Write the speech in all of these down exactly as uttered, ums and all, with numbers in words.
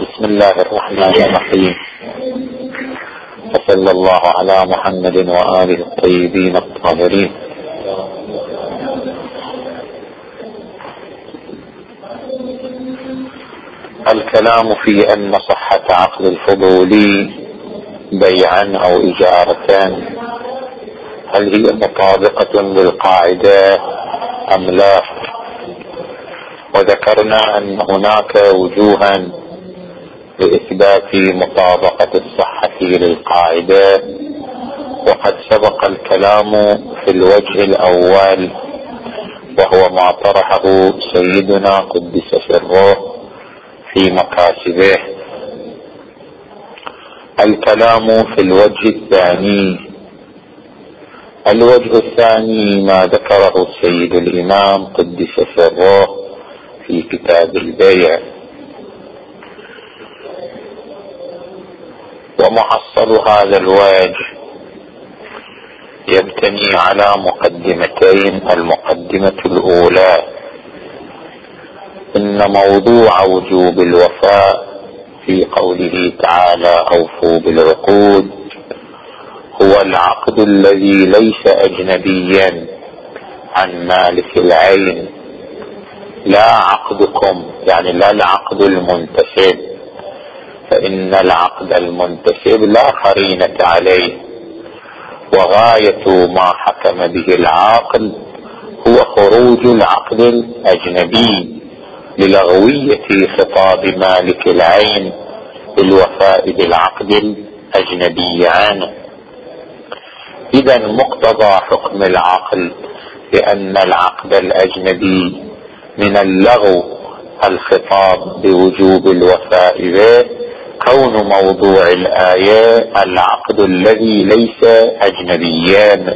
بسم الله الرحمن الرحيم، وصلى الله على محمد وآله الطيبين الطاهرين. الكلام في أن صحة عقد الفضولي بيعا أو إجارة هل هي مطابقة للقاعدة أم لا؟ وذكرنا أن هناك وجوها لإثبات مطابقة الصحة للقاعدة، وقد سبق الكلام في الوجه الأول وهو ما طرحه سيدنا قدس سره في مكاسبه. الكلام في الوجه الثاني. الوجه الثاني ما ذكره السيد الإمام قدس سره في كتاب البيع، ومحصل هذا الوجه يبتني على مقدمتين. المقدمة الأولى إن موضوع وجوب الوفاء في قوله تعالى أوفوا بالعقود هو العقد الذي ليس أجنبيا عن مالك العين، لا عقدكم، يعني لا العقد المنتسب، فإن العقد المنتسب لا قرينة عليه، وغاية ما حكم به العاقل هو خروج العقد الأجنبي للغوية خطاب مالك العين بالوفاء بالعقد الأجنبي عنه. إذا مقتضى حكم العقل بأن العقد الأجنبي من اللغو الخطاب بوجوب الوفاء به، كون موضوع الآية العقد الذي ليس أجنبيا.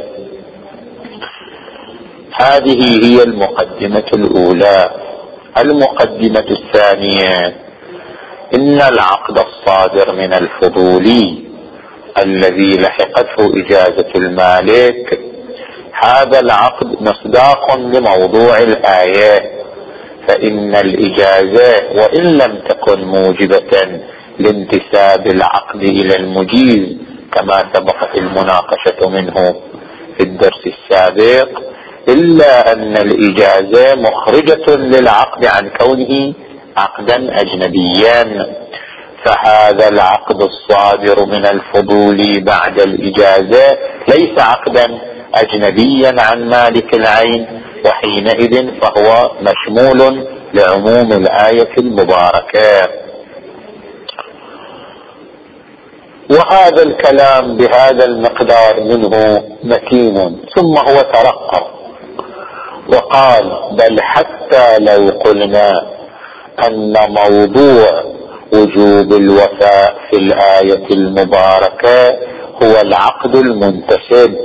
هذه هي المقدمة الأولى. المقدمة الثانية إن العقد الصادر من الفضولي الذي لحقته إجازة المالك، هذا العقد مصداق لموضوع الآية، فإن الإجازة وإن لم تكن موجبة لانتساب العقد إلى المجيز كما سبقت المناقشة منه في الدرس السابق، إلا أن الإجازة مخرجة للعقد عن كونه عقدا أجنبيا، فهذا العقد الصادر من الفضول بعد الإجازة ليس عقدا أجنبيا عن مالك العين، وحينئذ فهو مشمول لعموم الآية المباركة. وهذا الكلام بهذا المقدار منه متين، ثم هو ترقى وقال بل حتى لو قلنا أن موضوع وجوب الوفاء في الآية المباركة هو العقد المنتسب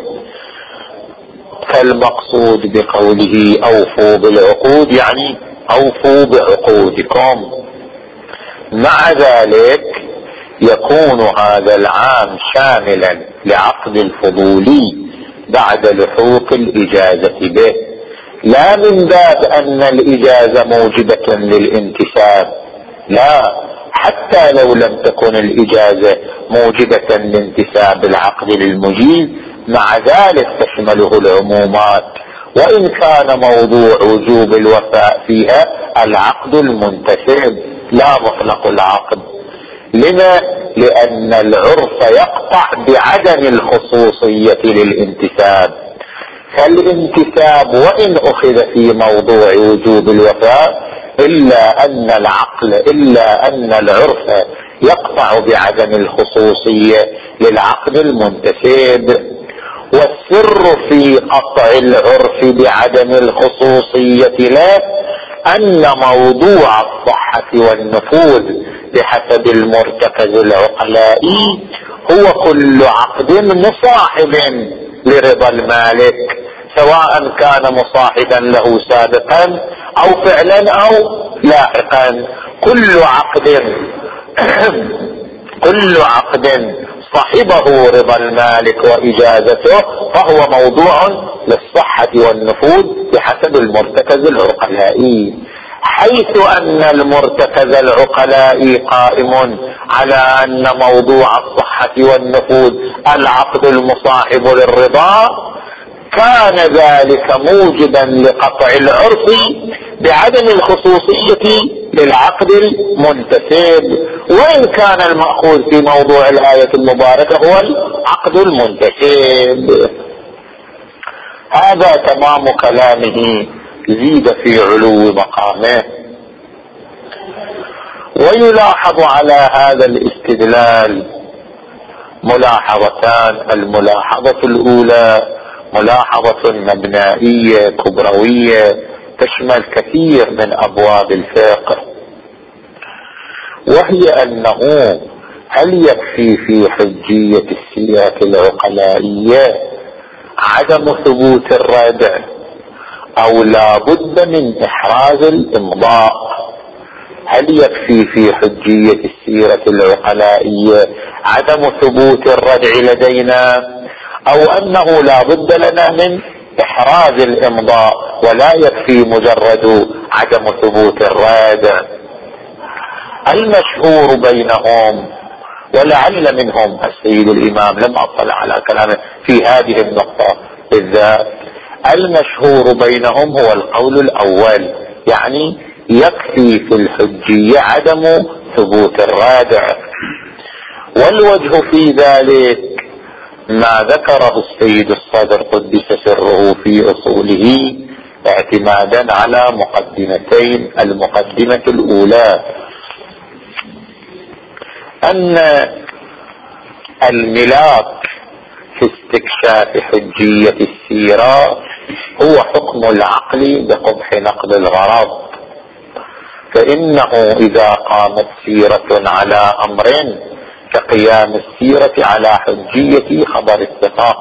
كالمقصود بقوله أوفوا بالعقود، يعني أوفوا بعقودكم، مع ذلك يكون هذا العام شاملا لعقد الفضولي بعد لحوق الإجازة به، لا من باب أن الإجازة موجبة للانتساب، لا، حتى لو لم تكن الإجازة موجبة لانتساب العقد للمجيز مع ذلك تشمله العمومات، وإن كان موضوع وجوب الوفاء فيها العقد المنتسب لا مطلق العقد. لما؟ لأن العرف يقطع بعدم الخصوصية للانتساب، فالانتساب وإن أخذ في موضوع وجوب الوفاء إلا أن العقل إلا أن العرف يقطع بعدم الخصوصية للعقد المنتسب. والسر في قطع العرف بعدم الخصوصية له أن موضوع الصحة والنفوذ بحسب المرتكز العقلائي هو كل عقد مصاحب لرضا المالك، سواء كان مصاحبا له سابقا أو فعلا أو لاحقا. كل عقد كل عقد صاحبه رضا المالك وإجازته فهو موضوع للصحة والنفوذ بحسب المرتكز العقلائي. حيث أن المرتكز العقلائي قائم على أن موضوع الصحة والنفوذ العقد المصاحب للرضا، كان ذلك موجبا لقطع العرف بعدم الخصوصية للعقد المنتسب، وإن كان المأخوذ في موضوع الآية المباركة هو العقد المنتسب. هذا تمام كلامه، زيد في علو مقامه. ويلاحظ على هذا الاستدلال ملاحظتان. الملاحظة الأولى ملاحظة مبنائية كبروية تشمل كثير من أبواب الفقه، وهي أنه هل يكفي في حجية السيرة العقلائية عدم ثبوت الردع، أو لا بد من إحراز الإمضاء؟ هل يكفي في حجية السيرة العقلائية عدم ثبوت الردع لدينا، أو أنه لا بد لنا من إحراز الإمضاء ولا يكفي مجرد عدم ثبوت الردع؟ المشهور بينهم، ولعل منهم السيد الإمام لم أطلع على كلامه في هذه النقطة بالذات، المشهور بينهم هو القول الأول، يعني يكفي في الحجية عدم ثبوت الرادع. والوجه في ذلك ما ذكره السيد الصدر قدس سره في أصوله اعتمادا على مقدمتين. المقدمة الأولى أن الملاك في استكشاف حجية السيرة هو حكم العقل بقبح نقد الغرض، فإنه إذا قامت سيرة على أمر كقيام السيرة على حجية خبر الثقة،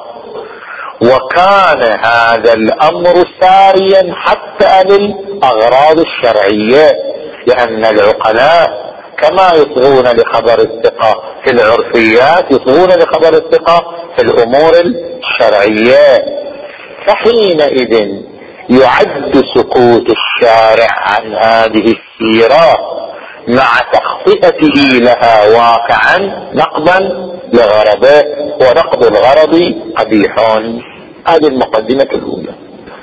وكان هذا الأمر ساريا حتى للأغراض الشرعية، لأن العقلاء كما يصغون لخبر الثقة في العرفيات يصغون لخبر الثقة في الأمور الشرعية. فحينئذ يعد سكوت الشارع عن هذه السيرة مع تخطئته لها واقعا نقضا لغرضه، ونقض الغرض قبيح. هذه المقدمة الأولى.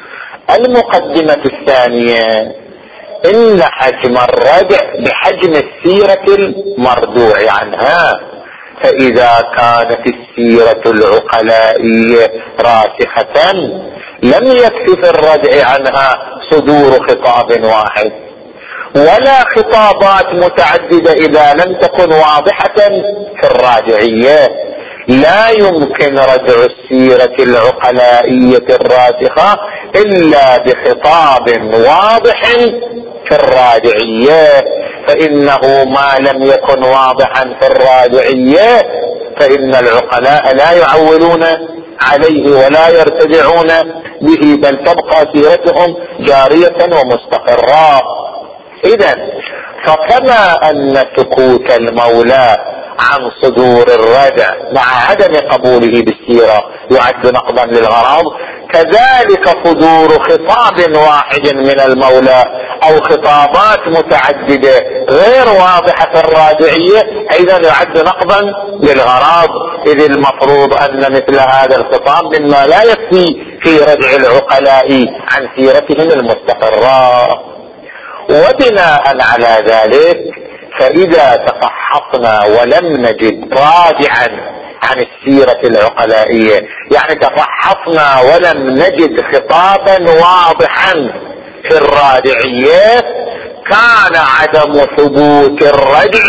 المقدمة الثانية إن حجم الردع بحجم السيرة المردوع عنها، فإذا كانت السيرة العقلائية راسخة لم يكف في الردع عنها صدور خطاب واحد ولا خطابات متعددة إذا لم تكن واضحة في الراجعية. لا يمكن ردع السيرة العقلائية الراسخة إلا بخطاب واضح في الراجعية، فإنه ما لم يكن واضحا في الراجعية فإن العقلاء لا يعولون عليه ولا يرتدعون به، بل تبقى سيرتهم جارية ومستقرة. إذن فكما أن سكوت المولى عن صدور الردع مع عدم قبوله بالسيرة يعد نقضا للغرض، كذلك صدور خطاب واحد من المولى أو خطابات متعددة غير واضحة الراجعية أيضا يعد نقضا للغرض، إذ المفروض أن مثل هذا الخطاب مما لا يكفي في ردع العقلاء عن سيرتهم المستقرة. وبناء على ذلك فإذا تفحصنا ولم نجد راجعا عن السيرة العقلائية، يعني تفحصنا ولم نجد خطابا واضحا في الراجعية، كان عدم ثبوت الردع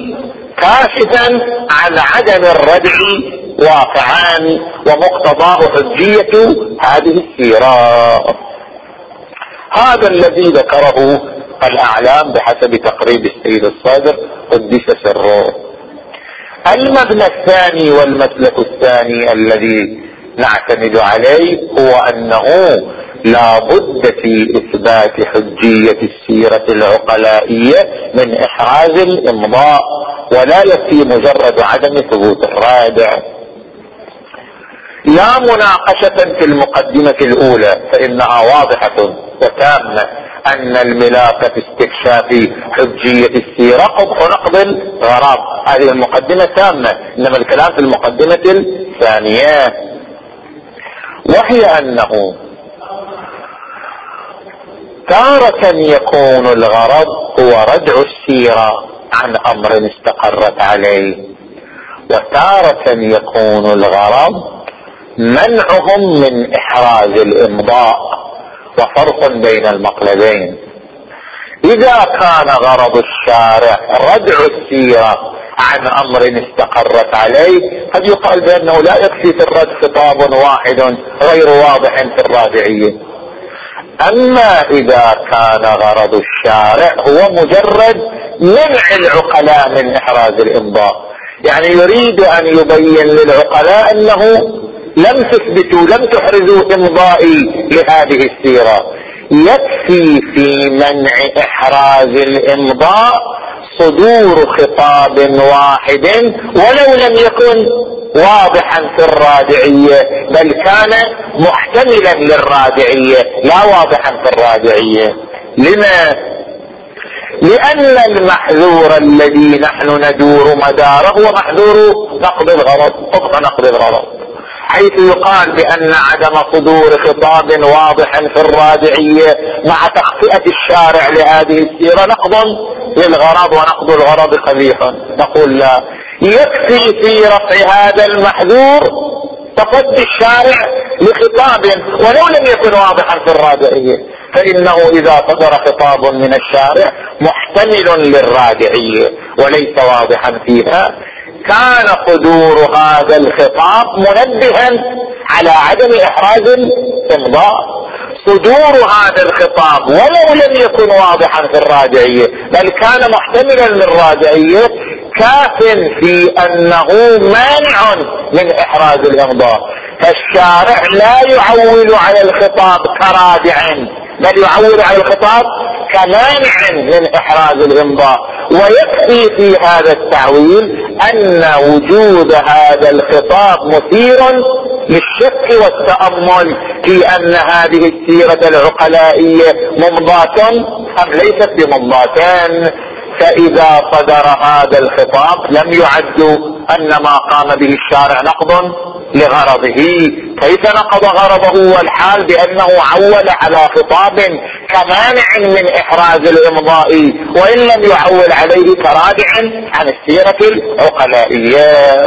كاشفا عن عدم الردع واقعا، ومقتضاه حجية هذه السيرة. هذا الذي ذكره الأعلام بحسب تقريب السيد الصادق قدس سره. المبنى الثاني والمسلك الثاني الذي نعتمد عليه هو أنه لا بد في إثبات حجية السيرة العقلائية من إحراز الإمضاء، ولا يكفي مجرد عدم ثبوت الرادع. لا مناقشة في المقدمة الأولى فإنها واضحة وتامة أن الملاك في استكشاف حجية السيرة قبح نقض الغرض. هذه المقدمة تامة، إنما الكلام في المقدمة الثانية، وهي أنه تارة يكون الغرض هو ردع السيرة عن أمر استقرت عليه، وتارة يكون الغرض منعهم من إحراز الإمضاء، وفرق بين المقلبين. إذا كان غرض الشارع ردع السيرة عن أمر استقرت عليه قد يقال بأنه لا يكفي في الرد خطاب واحد غير واضح في الرادعية. أما إذا كان غرض الشارع هو مجرد منع العقلاء من إحراز الإمضاء، يعني يريد أن يبين للعقلاء أنه لم تثبتوا لم تحرزوا إمضائي لهذه السيرة، يكفي في منع إحراز الإمضاء صدور خطاب واحد ولو لم يكن واضحا في الرادعية، بل كان محتملا للرادعية لا واضحا في الرادعية. لما؟ لأن المحذور الذي نحن ندور مداره هو محذور نقض الغرض، طبق نقض الغرض، حيث يقال بأن عدم صدور خطاب واضح في الرادعية مع تخطئة الشارع لهذه السيرة نقض للغرض، ونقض الغرض قبيح. نقول لا، يكفي في رفع هذا المحذور تصدي الشارع لخطاب ولو لم يكن واضحا في الرادعية، فإنه إذا صدر خطاب من الشارع محتمل للرادعية وليس واضحا فيها، كان صدور هذا الخطاب منبها على عدم إحراز الإمضاء. صدور هذا الخطاب ولو لم يكن واضحا في الرادعية بل كان محتملا للرادعية كاف في أنه مانع من إحراز الإمضاء. فالشارع لا يعول على الخطاب كرادع بل يعول على الخطاب كمانع من إحراز الإمضاء. ويكفي في هذا التعويل أن وجود هذا الخطاب مثير للشك والتأمل في أن هذه السيرة العقلائية ممضاة أم ليست بممضاة. فإذا صدر هذا الخطاب لم يعد أن ما قام به الشارع نقض لغرضه. كيف نقض غرضه والحال بأنه عول على خطاب كمانع من إحراز الإمضاء وإن لم يعول عليه كرادع عن السيرة العقلائية؟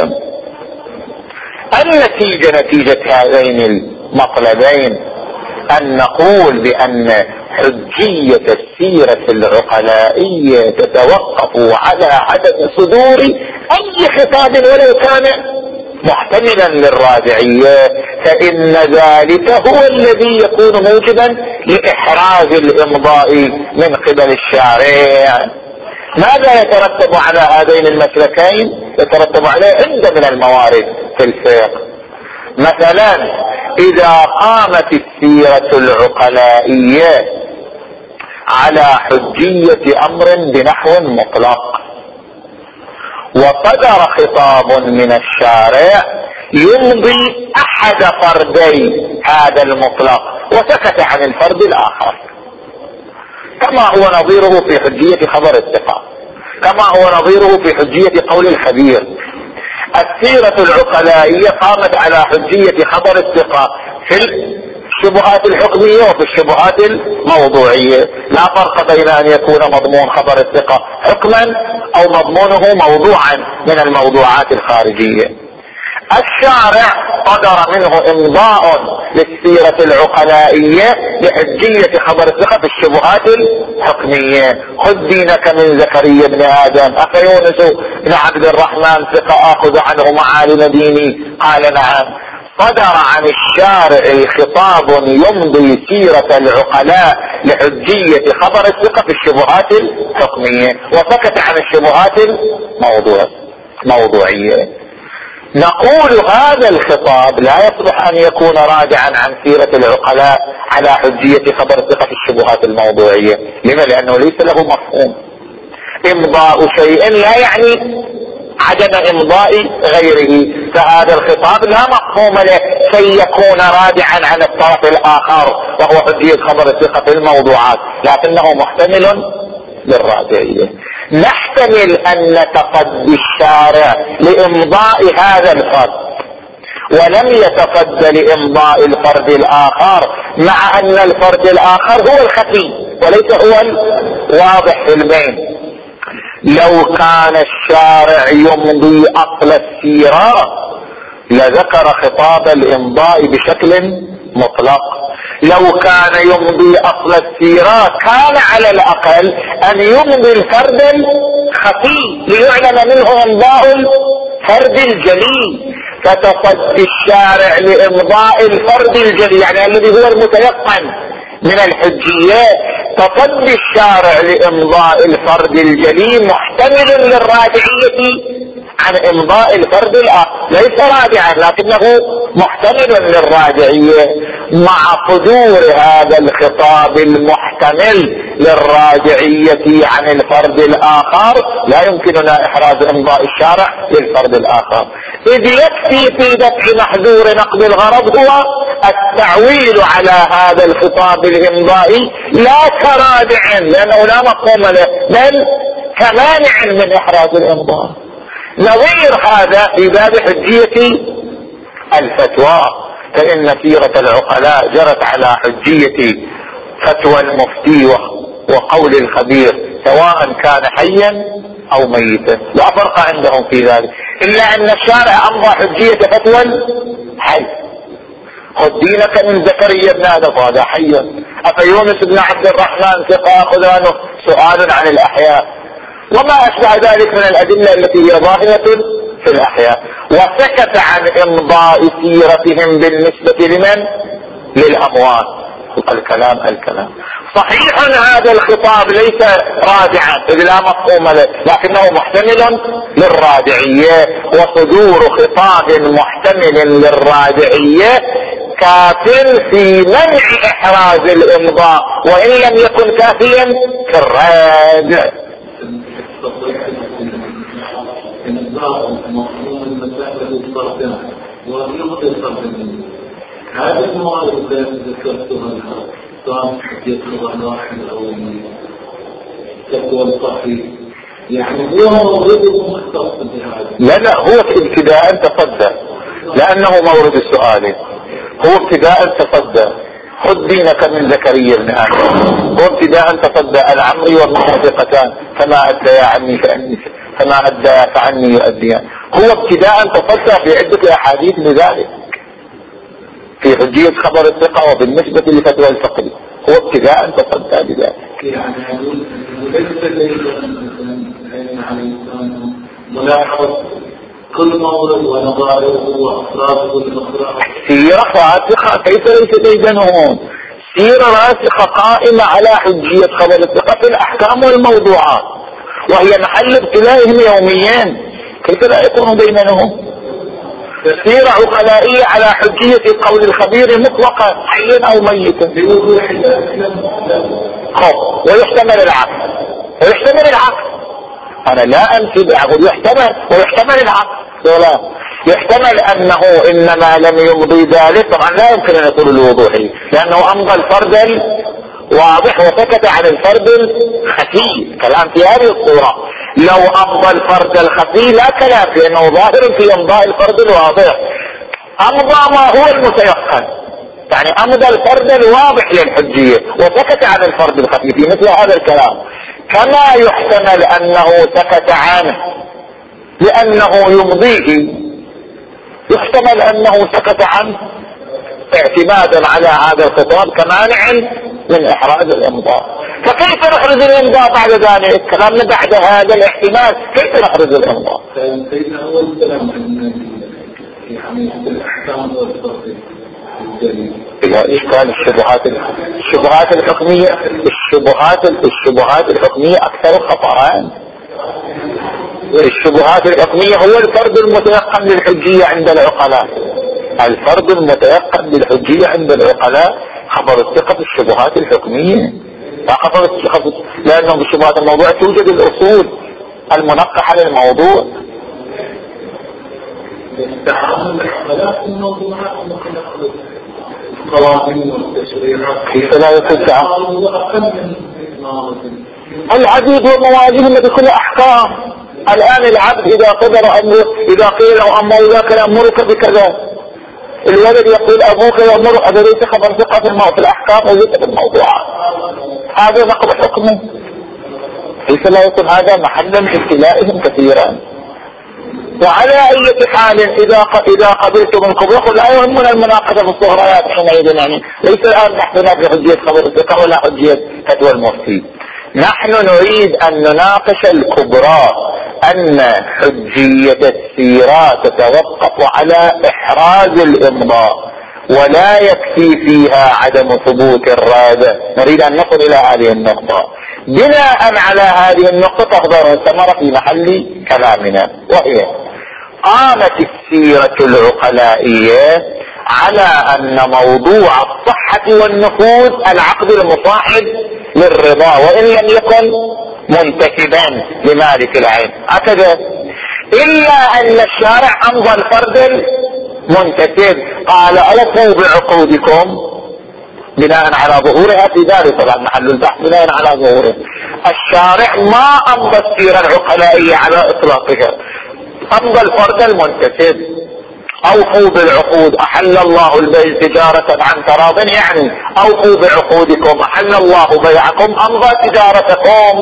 النتيجة نتيجة هذين المطلبين أن نقول بأن حجية السيرة العقلائية تتوقف على عدم صدور أي خطاب ولو كان محتملا للرادعية، فإن ذلك هو الذي يكون موجبا لإحراز الإمضاء من قبل الشارع. ماذا يترتب على هذين المسلكين؟ يترتب عليه عدة من الموارد في الفقه. مثلا إذا قامت السيرة العقلائية على حجية أمر بنحو مطلق وصدر خطاب من الشارع يمضي أحد فردي هذا المطلق وسكت عن الفرد الآخر، كما هو نظيره في حجية خبر الثقة، كما هو نظيره في حجية قول الخبير. السيرة العقلائية قامت على حجية خبر الثقة في الشبهات الحكمية وفي الشبهات الموضوعية. لا فرق بين أن يكون مضمون خبر الثقة حكما أو مضمونه موضوعا من الموضوعات الخارجية. الشارع صدر منه إمضاء للسيرة العقلائية لحجية خبر الثقة في الشبهات الحكمية. خذ دينك من زكريا بن آدم أفيونس بن عبد الرحمن ثقة آخذ عنه معالم ديني؟ قال نعم. صدر عن الشارع خطاب يمضي سيرة العقلاء لحجية خبر الثقة في الشبهات الحكمية وسكت عن الشبهات الموضوعية. نقول هذا الخطاب لا يصلح أن يكون راجعا عن سيرة العقلاء على حجية خبر الثقة في الشبهات الموضوعية. لما؟ لأنه ليس له مفهوم. إمضاء شيء لا يعني عدم إمضاء غيره، فهذا الخطاب لا مفهوم له سيكون رادعا عن الطرف الآخر وهو حجية خبر الثقة في الموضوعات، لكنه محتمل للراجعية. نحتمل أن تصدي الشارع لإمضاء هذا الفرد ولم يتصدى لإمضاء الفرد الآخر، مع أن الفرد الآخر هو الخفي وليس هو الواضح في البين. لو كان الشارع يمضي أصل السيرة لذكر خطاب الإمضاء بشكل مطلق. لو كان يمضي أصل السيرة كان على الأقل أن يمضي الفرد الخفي ليعلم منه إمضاء الفرد الجلي. فتصدي الشارع لإمضاء الفرد الجلي يعني الذي هو المتيقن من الحجية، تصدي الشارع لإمضاء الفرد الجلي محتمل للراجعية عن إمضاء الفرد الآخر، ليس راجعا لكنه محتمل للراجعية. مع صدور هذا الخطاب المحتمل للراجعية عن الفرد الآخر لا يمكننا إحراز إمضاء الشارع للفرد الآخر، إذ يكفي في دفع محذور نقض الغرض هو التعويل على هذا الخطاب الإمضائي لا كرادع لأنه لا مفهوم له بل كمانع من إحراز الإمضاء. نظير هذا في باب حجية الفتوى، فإن سيرة العقلاء جرت على حجية فتوى المفتي وقول الخبير سواء كان حيا أو ميتا، لا فرق عندهم في ذلك، إلا أن الشارع أمضى حجية فتوى الحي. خذ دينك من زكريا بن آدم هذا حيا، أفيونس بن عبد الرحمن ثقة خذانه سؤال عن الأحياء، وما أشبه ذلك من الأدلة التي هي ظاهرة في الأحياء. وسكت عن إمضاء سيرتهم بالنسبة لمن؟ للأموات. الكلام الكلام صحيح هذا الخطاب ليس راجعا إذ لا مفهوم له لكنه محتمل للراجعية، وصدور خطاب محتمل للراجعية كاف في منع إحراز الإمضاء وإن لم يكن كافيا في الراجع. هذا الموارد التي ذكرتها سواء حجية الغراح أو التقوى الصحي يعني هو مورد مختص بهذا. لا لا هو ابتداء تصدى لأنه مورد السؤال، هو ابتداء تصدى خذ دينك من زكريا بن آدم، هو ابتداء تصدى العمري والموافقتان فما أدى عني فأني فما أدى فعني يؤديان، هو ابتداء تصدى في عدة أحاديث لذلك في حجية خبر الثقة وبالنسبة لفتوى الفقه، هو ابتداء تصدى بذلك. يعني يقول ليس ليس على الإنسان ملاحظة كل مورد ونظائره وأفراده والأخراج. سيرة راسخة كيف ليس بينهم؟ سيرة راسخة قائمة على حجية خبر الثقة في الأحكام والموضوعات وهي محل ابتلائهم يوميا، كيف لا يكون بينهم؟ سيرة عقلائية على حجية قول الخبير مطلقا حيا أو ميتا ويحتمل العقل ويحتمل العقل أنا لا أنسب أقول يحتمل ويحتمل العقل ولا يحتمل أنه إنما لم يمضي ذلك، طبعا لا يمكن أن يقول الوضوحي لأنه أمضى الفرد الواضح وسكت عن الفرد الخفي، كلام في هذه الصورة. لو أمضى الفرد الخفي لا كلام في أنه ظاهر في إمضاء الفرد الواضح، أمضى ما هو المتيقن يعني أمضى الفرد الواضح للحجية وسكت عن الفرد الخفي في مثل هذا الكلام، كما يحتمل أنه سكت عنه لأنه يمضيه، يحتمل أنه سكت عنه اعتمادا على هذا الخطاب كمانع من إحراز الإمضاء. فكيف نحرز الإمضاء بعد ذلك؟ كلامنا بعد هذا الاحتمال كيف نحرز الإمضاء؟ سيدنا أول كلام يعني الأحكام والتفصيل إلى إشكال الشبهات الشبهات الحكمية الشبهات الشبهات الحكمية أكثر خطأً. الشبهات الحكمية هو الفرد المتيقن للحجية عند العقلاء، الفرد المتيقن للحجية عند العقلاء خبر الثقة في الشبهات الحكمية لا خبر الثقة، لأنه بالشبهات الموضوع توجد الأصول المنقحة للموضوع. التعامل الحملات الموضوعات المخلقة القوانين والتشريعات كيف لا يكون تعامل؟ أقل من العبيد والموالي هم بكل أحكام. الآن العبد إذا قدر أمره، إذا قيل له أما إذا كان أمرك بكذا، الولد يقول أبوك يأمر، هذا ليس خبر ثقة في الموضوع، في الأحكام وليس في الموضوعات، هذا نقض حكمه. كيف لا يكون هذا محلا ابتلائهم كثيرا؟ وعلى أي حال إذا إذا قبلت منكم يقول لا يهمنا المناقشة في الصغريات حينئذ، يعني ليس الآن نحن في حجية خبر الثقة ولا حجية فتوى المفتي. نحن نريد أن نناقش الكبرى، أن حجية السيرة تتوقف على إحراز الإمضاء ولا يكفي فيها عدم ثبوت الرادة. نريد أن نصل إلى هذه النقطة. بناء على هذه النقطة تظهر الثمرة في محل كلامنا، وهي قامت السيرة العقلائية على أن موضوع الصحة والنفوذ العقد المصاحب للرضا وإن لم يكن منتسبا لمالك العين، هكذا، إلا أن الشارع أمضى الفرد المنتسب، قال أوفوا بعقودكم بناء على ظهورها في ذلك، طبعا محل البحث بناء على ظهورها. الشارع ما أمضى السيرة العقلائية على إطلاقها، أمضى الفرد المنتسب. أوفوا بالعقود، أحل الله البيع تجارة عن تراض، يعني أوفوا بعقودكم، أحل الله بيعكم، أمضى تجارتكم.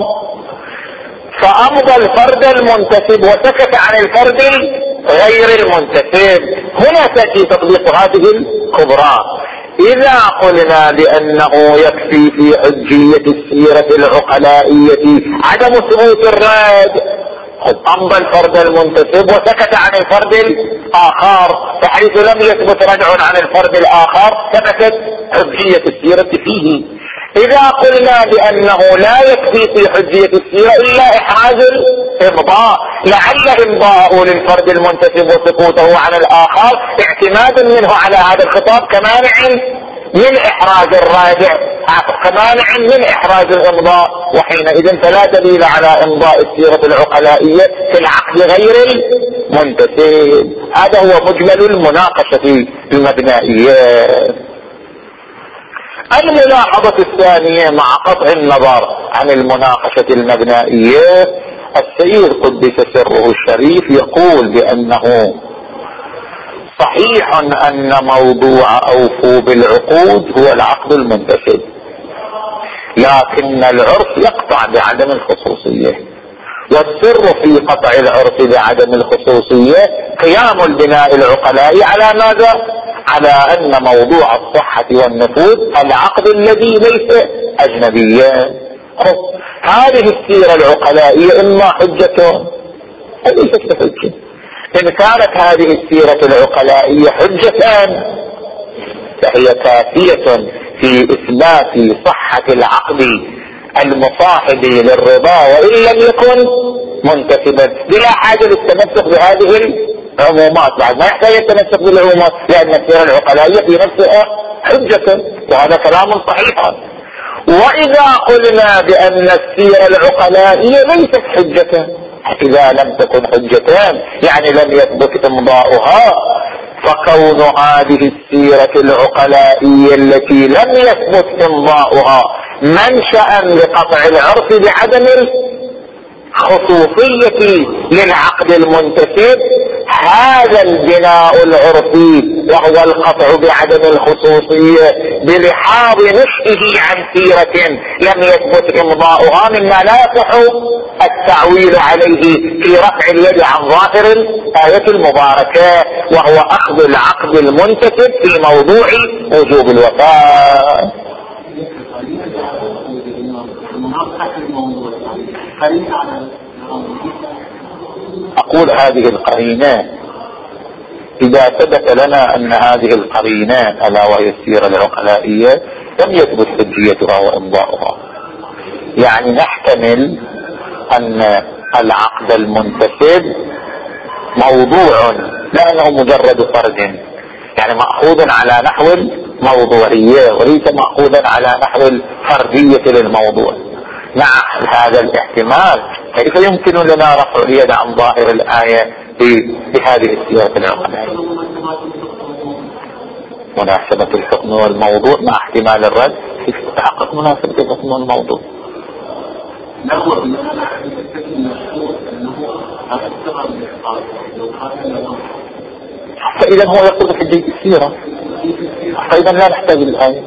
فأمضى الفرد المنتسب وسكت عن الفرد غير المنتسب. هنا تأتي تطبيق هذه الكبرى. إذا قلنا بأنه يكفي في حجية السيرة العقلائية عدم ثبوت الرد، أمضى الفرد المنتسب وسكت عن الفرد الآخر، فحيث لم يثبت رجع عن الفرد الآخر ثبتت حجية السيرة فيه. إذا قلنا بأنه لا يكفي في حجية السيرة إلا إحراز الإمضاء، لعل إمضاءه للفرد المنتسب وسقوطه عن الآخر اعتماد منه على هذا الخطاب كمانع من إحراز الراجع، كمانع من إحراز الإمضاء، وحينئذ فلا دليل على إمضاء السيرة العقلائية في العقد غير المنتسب. هذا هو مجمل المناقشة المبنائية. الملاحظة الثانية مع قطع النظر عن المناقشة المبنائية، السيد قدس سره الشريف يقول بأنه صحيح أن موضوع أوفوا بالعقود هو العقد المنتسب، لكن العرف يقطع بعدم الخصوصية، والسر في قطع العرف بعدم الخصوصية قيام البناء العقلائي على ماذا؟ على أن موضوع الصحة والنفوذ العقد الذي ليس أجنبيا. هذه السيرة العقلائية إما حجة أو ليست بحجة. إن كانت هذه السيرة العقلائية حجة فهي كافية في إثبات صحة العقد المصاحب للرضا وإن لم يكن منتسبا، بلا حاجة للتمسك بهذه العمومات. بعد ما يحتاج التمسك بالعمومات لأن السيرة العقلائية في نفسها حجة، وهذا كلام صحيح. وإذا قلنا بأن السيرة العقلائية ليست حجة، إذا لم تكن حجتان يعني لم يثبت إمضاؤها، فكون هذه السيرة العقلائية التي لم يثبت إمضاؤها منشأ لقطع العرف بعدم الخصوصية للعقد المنتسب، هذا البناء العرفي وهو القطع بعدم الخصوصية بلحاظ نشئه عن سيرة لم يثبت إمضاؤها مما لا يصح التعويل عليه في رفع اليد عن ظاهر الآية المباركة، وهو أخذ العقد المنتسب في موضوع وجوب الوفاء. أقول هذه القرينة إذا ثبت لنا أن هذه القرينة ألا وهي السيرة العقلائية لم يثبت حجيتها وإمضاؤها، يعني نحتمل أن العقد المنتسب موضوع لأنه مجرد فرد، يعني مأخوذ على نحو الموضوعية وليس مأخوذا على نحو الفردية للموضوع. مع هذا الاحتمال كيف يمكن لنا رفع اليد عن ظاهر الآية بهذه السيرة العقلائية؟ مناسبة الحكم والموضوع مع احتمال الرد، كيف تحقق مناسبة الحكم والموضوع؟ فإذا هو يقول بحجة السيرة، فإذا لا نحتاج الآية.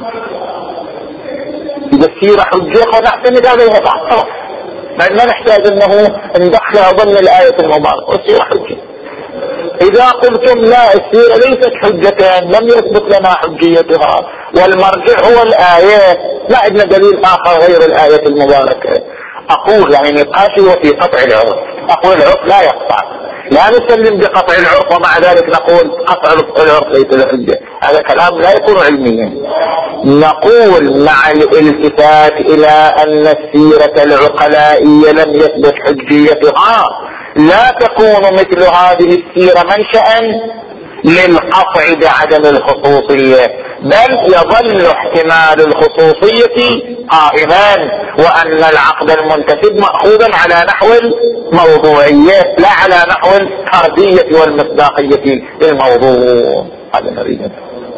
إذا السيرة حجة فنعتمد عليها بعد، ما نحتاج أنه ندخلها ضمن الآية المباركة والسيرة حجة. إذا قلتم لا السيرة ليست حجة لم يثبت لنا حجيتها والمرجع هو الآية، ما عندنا دليل آخر غير الآية المباركة، أقول يعني نقاشي وفي قطع العرف، أقول العرف لا يقطع، لا نسلم بقطع العرف ومع ذلك نقول قطع العرف ليس الحجة، هذا كلام لا يكون علميا. نقول مع الالتفات إلى أن السيرة العقلائية لم يثبت حجيتها لا تكون مثل هذه السيرة منشأ للقطع بعدم الخصوصية، بل يظل احتمال الخصوصية قائما، وأن العقد المنتسب مأخوذا على نحو الموضوعية لا على نحو الفردية والمصداقية للموضوع. هذا نريده.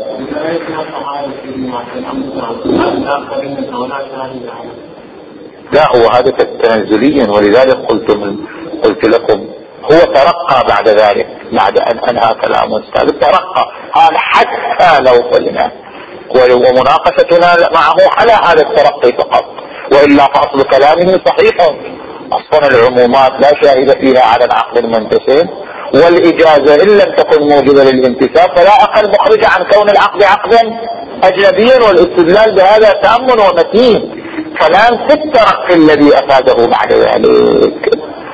لا هو هذا تنزليا، ولذلك قلت من قلت لكم هو ترقى بعد ذلك، بعد أن أنهى كلامه السابق ترقى، هذا حتى لو قلنا ومناقشتنا معه على هذا الترقي فقط، وإلا فأصل كلامه صحيح. أصلا العمومات لا شاهد فيها على العقد المنتسب، والإجازة إن لم تكن موجبة للانتساب فلا أقل مخرجة عن كون العقد عقدا أجنبيا، والاستدلال بهذا تأمن ومتين. كلام في الترقي الذي أفاده بعد ذلك.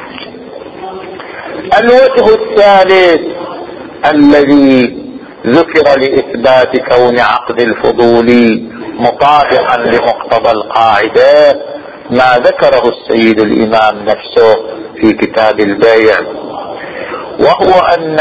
الوجه الثالث الذي ذكر لإثبات كون عقد الفضول مطابقا لمقتضى القاعدة ما ذكره السيد الإمام نفسه في كتاب البيع، وهو أن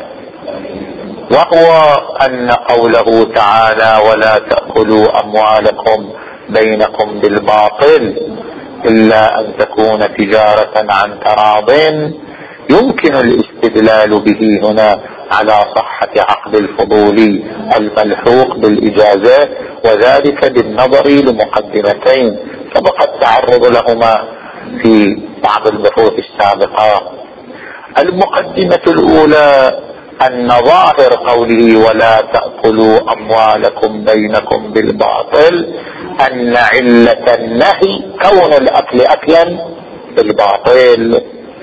وهو أن قوله تعالى ولا تأكلوا أموالكم بينكم بالباطل إلا أن تكون تجارة عن تراض، يمكن الاستدلال به هنا على صحة عقد الفضول الملحوق بالإجازة، وذلك بالنظر لمقدمتين سبق التعرض لهما في بعض البحوث السابقة. المقدمة الأولى أن ظاهر قوله ولا تأكلوا أموالكم بينكم بالباطل أن علة النهي كون الأكل أكلا بالباطل،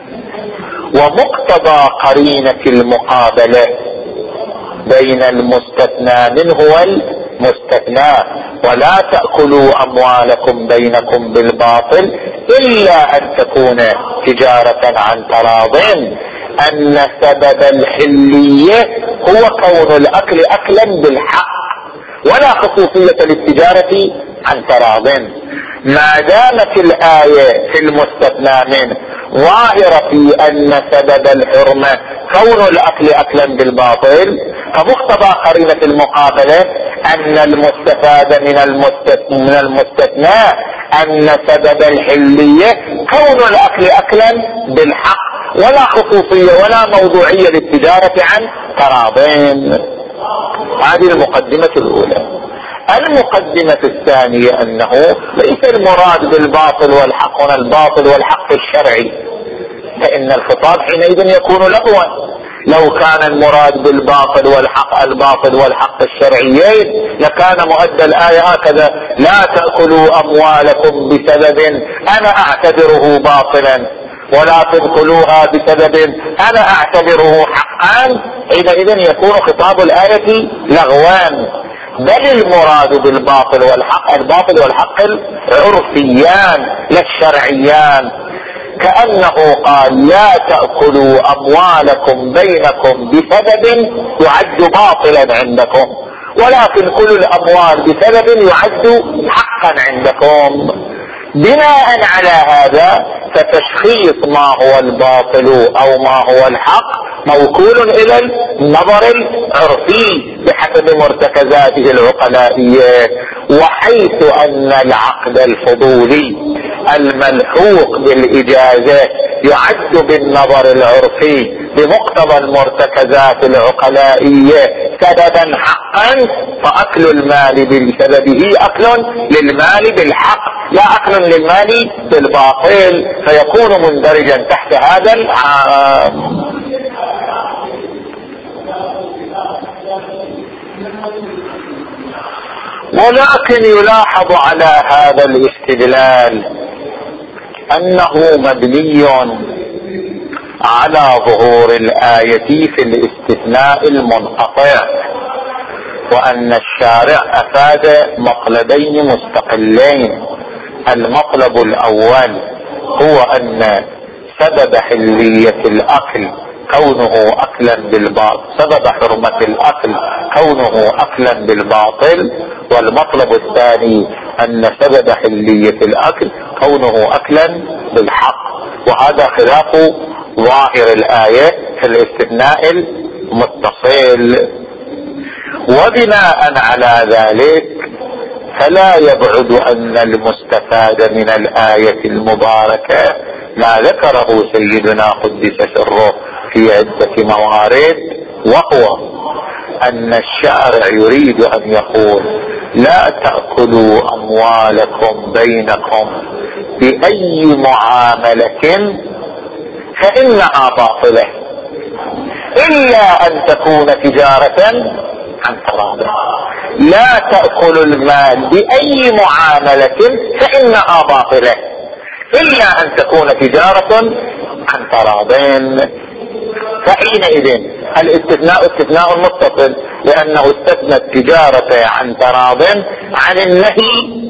ومقتضى قرينة المقابلة بين المستثنى منه والمستثنى ولا تأكلوا أموالكم بينكم بالباطل إلا أن تكون تجارة عن تراض، أن سبب الحلية هو كون الأكل أكلا بالحق ولا خصوصية للتجارة عن تراض. ما دامت الآية في المستثنى منه ظاهرة في أن سبب الحرمة كون الأكل أكلا بالباطل، فمقتضى قرينة المقابلة أن المستفاد من المستثنى, من المستثنى أن سبب الحلية كون الأكل أكلا بالحق ولا خصوصية ولا موضوعية للتجارة عن تراضين. هذه المقدمة الأولى. المقدمة الثانية أنه ليس المراد بالباطل والحق هنا الباطل والحق الشرعي، فإن الخطاب حينئذ يكون لغوا. لو كان المراد بالباطل والحق الباطل والحق الشرعيين لكان مؤدى الآية هكذا لا تأكلوا أموالكم بسبب أنا أعتبره باطلا ولا تدخلوها بسبب أنا أعتبره حقا، حينئذ يكون خطاب الآية لغوان. بل المراد بالباطل والحق الباطل والحق العرفيان لا الشرعيان، كأنه قال لا تأكلوا أموالكم بينكم بسبب يعد باطلا عندكم، ولكن كل الأموال بسبب يعد حقا عندكم. بناء على هذا فتشخيص ما هو الباطل أو ما هو الحق موكول إلى النظر العرفي بحسب مرتكزاته العقلائية، وحيث أن العقد الفضولي الملحوق بالإجازة يعد بالنظر العرفي بمقتضى المرتكزات العقلائية سببا حقا، فأكل المال بسببه أكل للمال بالحق لا أكل للمال بالباطل، فيكون مندرجا تحت هذا العام. ولكن يلاحظ على هذا الاستدلال أنه مبني على ظهور الآية في الاستثناء المنقطع، وأن الشارع أفاد مطلبين مستقلين. المطلب الأول هو أن سبب حلية الأكل كونه أكلا بالباطل، سبب حرمة الأكل كونه أكلا بالباطل، والمطلب الثاني أن سبب حلية الأكل كونه أكلا بالحق، وهذا خلاف ظاهر الآية في الاستثناء المتصل. وبناء على ذلك فلا يبعد أن المستفاد من الآية المباركة ما ذكره سيدنا قدس سره في عدة موارد، وهو أن الشارع يريد أن يقول لا تأكلوا أموالكم بينكم بأي معاملة فإنها باطلة إلا أن تكون تجارة عن تراض. لا تأكلوا المال بأي معاملة فإنها باطلة إلا أن تكون تجارة عن تراضين. فحينئذ الاستثناء استثناء متصل، لأنه استثنى التجارة عن تراض عن النهي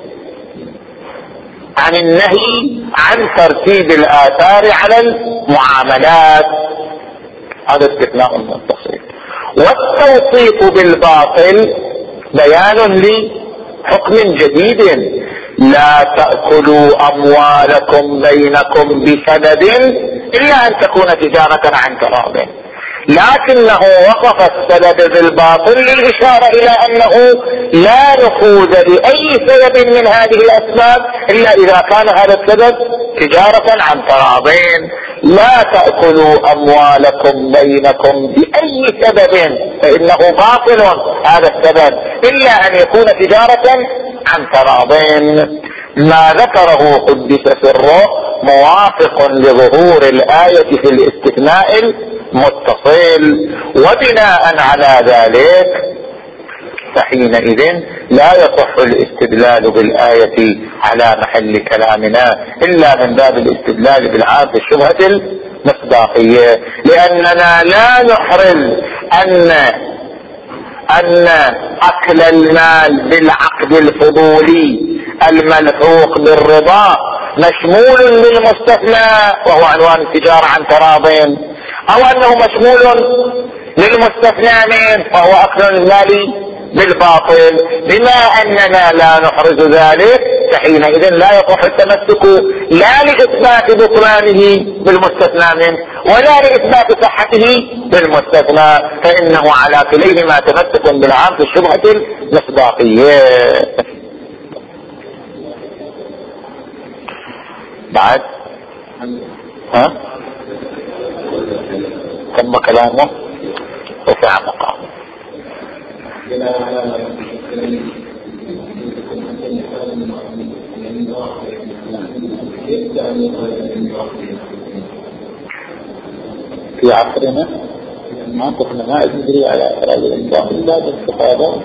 عن النهي عن ترتيب الآثار على المعاملات. هذا استثناء متصل. والتوصيف بالباطل بيان لحكم جديد: لا تأكلوا أموالكم بينكم بسبب إلا أن تكون تجارة عن تراض، لكنه وصف السبب بالباطل للإشارة إلى أنه لا نفوذ لأي سبب من هذه الأسباب إلا إذا كان هذا السبب تجارة عن تراضين. لا تأكلوا أموالكم بينكم بأي سبب فإنه باطل هذا السبب إلا أن يكون تجارة عن تراضين. ما ذكره قدس سره موافق لظهور الآية في الاستثناء المتصل. وبناء على ذلك فحينئذ لا يصح الاستدلال بالآية على محل كلامنا إلا من باب الاستدلال بالعام بالشبهة المصداقية، لأننا لا نحرم أن أن أكل المال بالعقد الفضولي الملحوق بالرضا مشمول للمستثنى وهو عنوان التجارة عن تراضين، أو أنه مشمول للمستثنى منه وهو أكل المال بالباطل. بما أننا لا نحرز ذلك فحينئذ لا يصح التمسك لا لإثبات بطلانه بالمستثنى منه ولا لإثبات صحته بالمستثنى، فإنه على كليهما تمسك بالعام في الشبهة المصداقية. بعد ها تم كلامه رفع مقامه. في عصرنا ما كنا ما ندري على إخراج الإنسان إلا باستفادة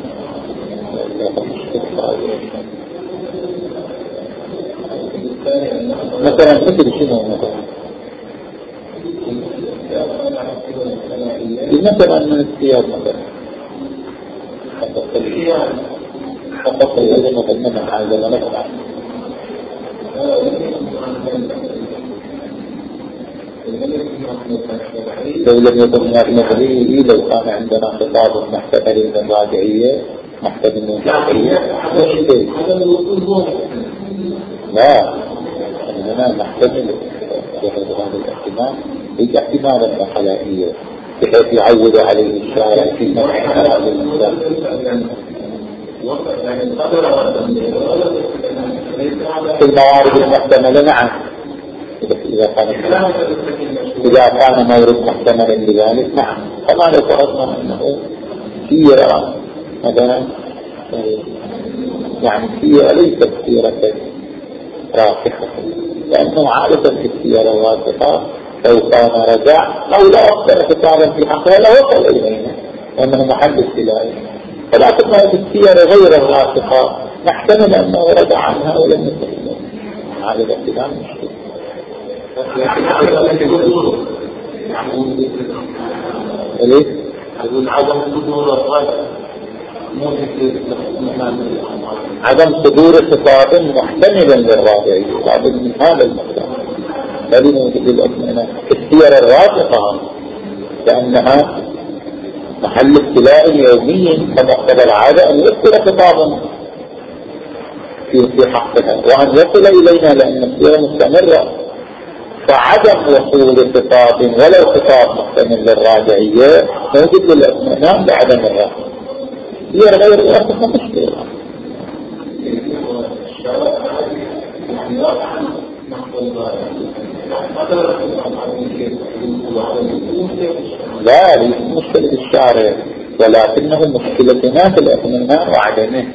مثلا مثل شنو مثلا مثلا من الثياب مثلا فقط الذي مقدمة على ذلك لو لم يكن هناك مغري لو كان عندنا خطاب محتمل من الراجعية محتمل من الراجعية لا عندنا محتمل هذا الاحتمال ليس احتمالا خلائيا بحيث يعود عليه الشارع في منع هذا الإنسان. في الموارد المحتملة نعم. إذا كان إذا كان مورد محتملا لذلك نعم. كما لو فرضنا أنه سيرة مثلا يعني سيرة ليست سيرة راسخة، لأنه عادة في السيرة الراسخة لو كان رجع أو لا أكثر خطابا في حقها لوصل إلينا لأنه محل ابتلاء. ولكن هذه السيرة غير الراسخة نحتمل أنه رجع عنها ولم يستخدمها. هذا الابتلاء مشكلة. ليش؟ يقول عدم صدور الرجع عدم صدور خطاب محتملا للراجعية لابد من هذا المقدار. الذي موجود الأثناء السير الراسخة لأنها محل ابتلاء يومي كمقتضى العادة أن يذكر خطابا في حقها وأن يصل إلينا لأن السيرة مستمرة. فعدم وصول خطاب ولو خطاب محتمل للراجعية موجود للأثناء بعدم الراسخة. سير غير الراسخة مشكلة. لا ليس مشكلة الشارع ولكنه مشكلتنا في الأثناء وعدمه.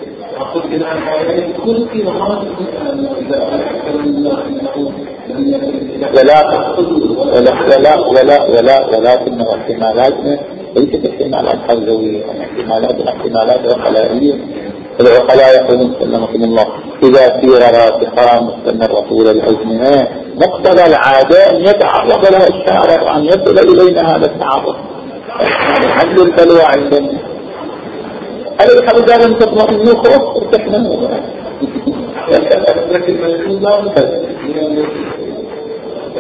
ولا ولا ولا ولا ولكنه احتمالاتنا ليست احتمالات حوزوية، احتمالات احتمالات عقلائية. العقلاء يقولون سلمكم الله إذا سير راسخة مستمرة طول الأزمنة مقتضى العادة أن يتعرض لها الشارع وأن يصل إلينا هذا التعرض. حل البلوى عندنا هل الحمد لله لم تطمئن خلاص ارتحنا.